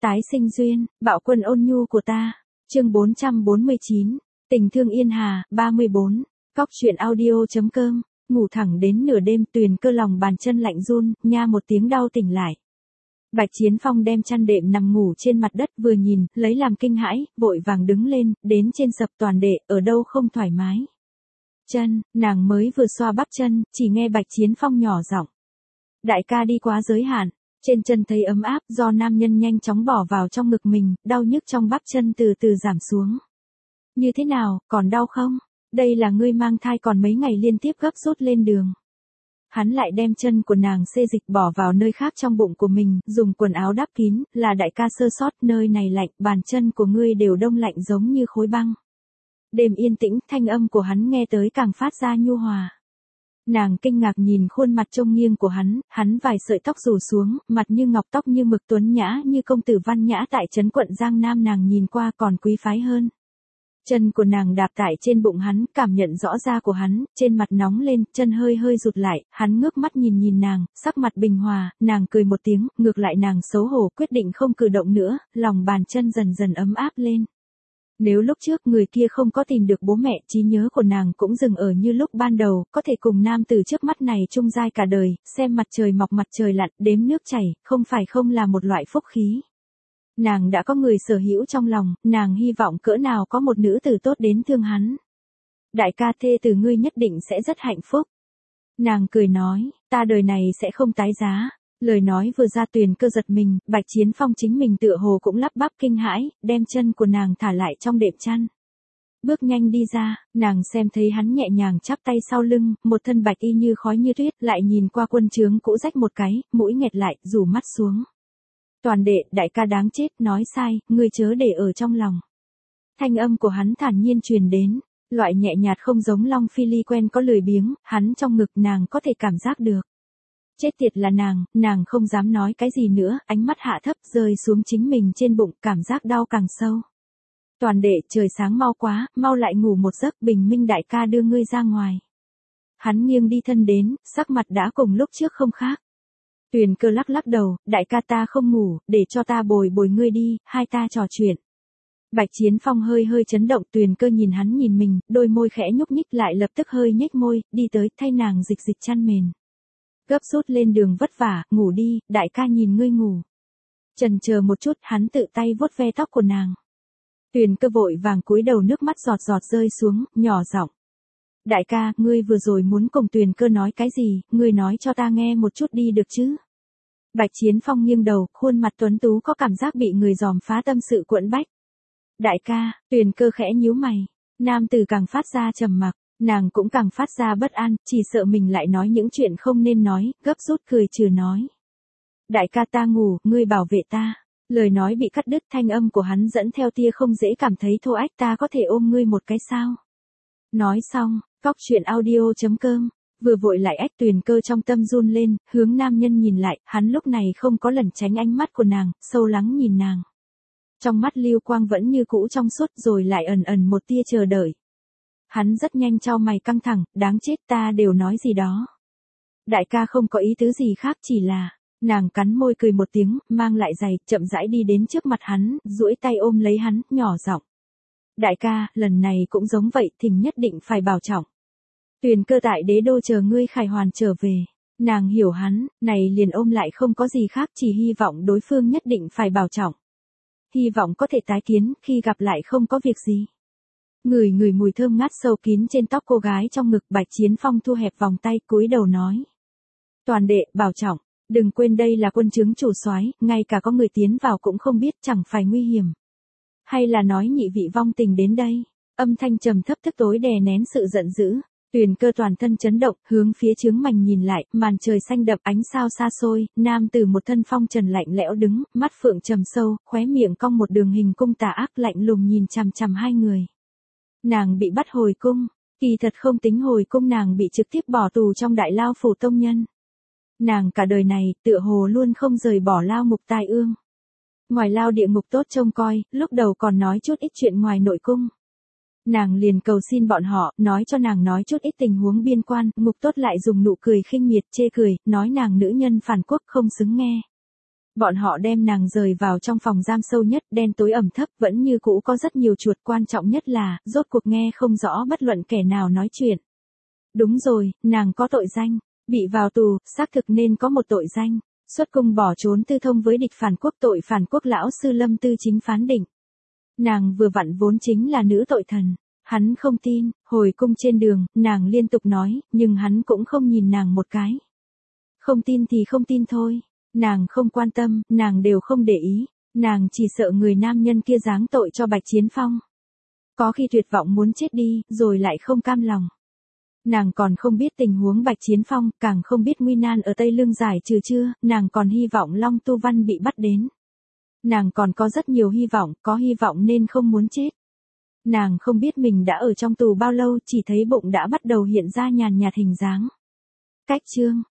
Tái sinh duyên, bạo quân ôn nhu của ta. Chương 449. Tình thương Yên Hà, 34. Cóc truyện audio.com. Ngủ thẳng đến nửa đêm, Tuyền Cơ lòng bàn chân lạnh run, nha một tiếng đau tỉnh lại. Bạch Chiến Phong đem chăn đệm nằm ngủ trên mặt đất, vừa nhìn, lấy làm kinh hãi, vội vàng đứng lên, đến trên sập toàn đệ, ở đâu không thoải mái. Chân, nàng mới vừa xoa bắp chân, chỉ nghe Bạch Chiến Phong nhỏ giọng. Đại ca đi quá giới hạn. Trên chân thấy ấm áp, do nam nhân nhanh chóng bỏ vào trong ngực mình, đau nhức trong bắp chân từ từ giảm xuống. Như thế nào, còn đau không? Đây là ngươi mang thai còn mấy ngày liên tiếp gấp rút lên đường. Hắn lại đem chân của nàng xê dịch bỏ vào nơi khác trong bụng của mình, dùng quần áo đắp kín, là đại ca sơ sót, nơi này lạnh, bàn chân của ngươi đều đông lạnh giống như khối băng. Đêm yên tĩnh, thanh âm của hắn nghe tới càng phát ra nhu hòa. Nàng kinh ngạc nhìn khuôn mặt trông nghiêng của hắn vài sợi tóc rủ xuống, mặt như ngọc, tóc như mực, tuấn nhã như công tử văn nhã tại trấn quận Giang Nam, nàng nhìn qua còn quý phái hơn. Chân của nàng đạp tại trên bụng hắn, cảm nhận rõ da của hắn, trên mặt nóng lên, chân hơi hơi rụt lại, hắn ngước mắt nhìn nàng, sắc mặt bình hòa, nàng cười một tiếng, ngược lại nàng xấu hổ, quyết định không cử động nữa, lòng bàn chân dần dần ấm áp lên. Nếu lúc trước người kia không có tìm được bố mẹ, trí nhớ của nàng cũng dừng ở như lúc ban đầu, có thể cùng nam từ trước mắt này chung dai cả đời, xem mặt trời mọc mặt trời lặn, đếm nước chảy, không phải không là một loại phúc khí. Nàng đã có người sở hữu trong lòng, nàng hy vọng cỡ nào có một nữ tử tốt đến thương hắn. Đại ca, thê từ ngươi nhất định sẽ rất hạnh phúc. Nàng cười nói, ta đời này sẽ không tái giá. Lời nói vừa ra, Tuyền Cơ giật mình, Bạch Chiến Phong chính mình tựa hồ cũng lắp bắp kinh hãi, đem chân của nàng thả lại trong đệm chăn. Bước nhanh đi ra, nàng xem thấy hắn nhẹ nhàng chắp tay sau lưng, một thân bạch y như khói như tuyết, lại nhìn qua quân trướng cũ rách một cái, mũi nghẹt lại, rủ mắt xuống. Toàn đệ, đại ca đáng chết, nói sai, ngươi chớ để ở trong lòng. Thanh âm của hắn thản nhiên truyền đến, loại nhẹ nhạt không giống Long Phi Ly quen có lười biếng, hắn trong ngực nàng có thể cảm giác được. Chết tiệt là nàng không dám nói cái gì nữa, ánh mắt hạ thấp rơi xuống chính mình trên bụng, cảm giác đau càng sâu. Toàn đệ, trời sáng mau quá, mau lại ngủ một giấc, bình minh đại ca đưa ngươi ra ngoài. Hắn nghiêng đi thân đến, sắc mặt đã cùng lúc trước không khác. Tuyền Cơ lắc lắc đầu, đại ca ta không ngủ, để cho ta bồi ngươi đi, hai ta trò chuyện. Bạch Chiến Phong hơi hơi chấn động, Tuyền Cơ nhìn hắn nhìn mình, đôi môi khẽ nhúc nhích lại lập tức hơi nhếch môi, đi tới thay nàng dịch chăn mền. Gấp rút lên đường vất vả, ngủ đi, đại ca nhìn ngươi ngủ. Chần chờ một chút, hắn tự tay vuốt ve tóc của nàng. Tuyền Cơ vội vàng cúi đầu, nước mắt giọt giọt rơi xuống, nhỏ giọng. Đại ca, ngươi vừa rồi muốn cùng Tuyền Cơ nói cái gì, ngươi nói cho ta nghe một chút đi được chứ? Bạch Chiến Phong nghiêng đầu, khuôn mặt tuấn tú có cảm giác bị người giòm phá tâm sự quẫn bách. Đại ca, Tuyền Cơ khẽ nhíu mày. Nam tử càng phát ra trầm mặc, nàng cũng càng phát ra bất an, chỉ sợ mình lại nói những chuyện không nên nói, gấp rút cười trừ nói. Đại ca ta ngủ, ngươi bảo vệ ta. Lời nói bị cắt đứt, thanh âm của hắn dẫn theo tia không dễ cảm thấy thô ách, ta có thể ôm ngươi một cái sao? Nói xong, cóc truyện audio.com, vừa vội lại ách. Tuyền Cơ trong tâm run lên, hướng nam nhân nhìn lại, hắn lúc này không có lẩn tránh ánh mắt của nàng, sâu lắng nhìn nàng. Trong mắt lưu quang vẫn như cũ trong suốt, rồi lại ẩn ẩn một tia chờ đợi. Hắn rất nhanh chau mày căng thẳng, đáng chết, ta đều nói gì đó. Đại ca không có ý tứ gì khác, chỉ là, nàng cắn môi cười một tiếng, mang lại giày, chậm rãi đi đến trước mặt hắn, duỗi tay ôm lấy hắn, nhỏ giọng. Đại ca, lần này cũng giống vậy, thỉnh nhất định phải bảo trọng. Tuyền Cơ tại đế đô chờ ngươi khải hoàn trở về. Nàng hiểu hắn, này liền ôm lại không có gì khác, chỉ hy vọng đối phương nhất định phải bảo trọng. Hy vọng có thể tái kiến, khi gặp lại không có việc gì. Ngửi mùi thơm ngát sâu kín trên tóc cô gái trong ngực, Bạch Chiến Phong thu hẹp vòng tay, cúi đầu nói. Toàn đệ, bảo trọng, đừng quên đây là quân trướng chủ soái, ngay cả có người tiến vào cũng không biết, chẳng phải nguy hiểm. Hay là nói nhị vị vong tình đến đây? Âm thanh trầm thấp tức tối đè nén sự giận dữ. Tuyền Cơ toàn thân chấn động, hướng phía chướng mành nhìn lại, màn trời xanh đậm, ánh sao xa xôi, nam tử một thân phong trần lạnh lẽo đứng, mắt phượng trầm sâu, khóe miệng cong một đường hình cung tà ác, lạnh lùng nhìn chằm chằm hai người. Nàng bị bắt hồi cung, kỳ thật không tính hồi cung, nàng bị trực tiếp bỏ tù trong đại lao phủ tông nhân. Nàng cả đời này, tựa hồ luôn không rời bỏ lao ngục tai ương. Ngoài lao địa ngục tốt trông coi, lúc đầu còn nói chút ít chuyện ngoài nội cung. Nàng liền cầu xin bọn họ, nói cho nàng nói chút ít tình huống biên quan, ngục tốt lại dùng nụ cười khinh miệt chê cười, nói nàng nữ nhân phản quốc không xứng nghe. Bọn họ đem nàng rời vào trong phòng giam sâu nhất, đen tối ẩm thấp, vẫn như cũ có rất nhiều chuột, quan trọng nhất là, rốt cuộc nghe không rõ bất luận kẻ nào nói chuyện. Đúng rồi, nàng có tội danh, bị vào tù, xác thực nên có một tội danh, xuất cung bỏ trốn tư thông với địch phản quốc, tội phản quốc lão sư Lâm Tư Chính phán định. Nàng vừa vặn vốn chính là nữ tội thần. Hắn không tin, hồi cung trên đường, nàng liên tục nói, nhưng hắn cũng không nhìn nàng một cái. Không tin thì không tin thôi. Nàng không quan tâm, nàng đều không để ý. Nàng chỉ sợ người nam nhân kia giáng tội cho Bạch Chiến Phong. Có khi tuyệt vọng muốn chết đi, rồi lại không cam lòng. Nàng còn không biết tình huống Bạch Chiến Phong, càng không biết nguy nan ở Tây Lương giải trừ chưa, nàng còn hy vọng Long Tu Văn bị bắt đến. Nàng còn có rất nhiều hy vọng, có hy vọng nên không muốn chết. Nàng không biết mình đã ở trong tù bao lâu, chỉ thấy bụng đã bắt đầu hiện ra nhàn nhạt hình dáng. Cách chương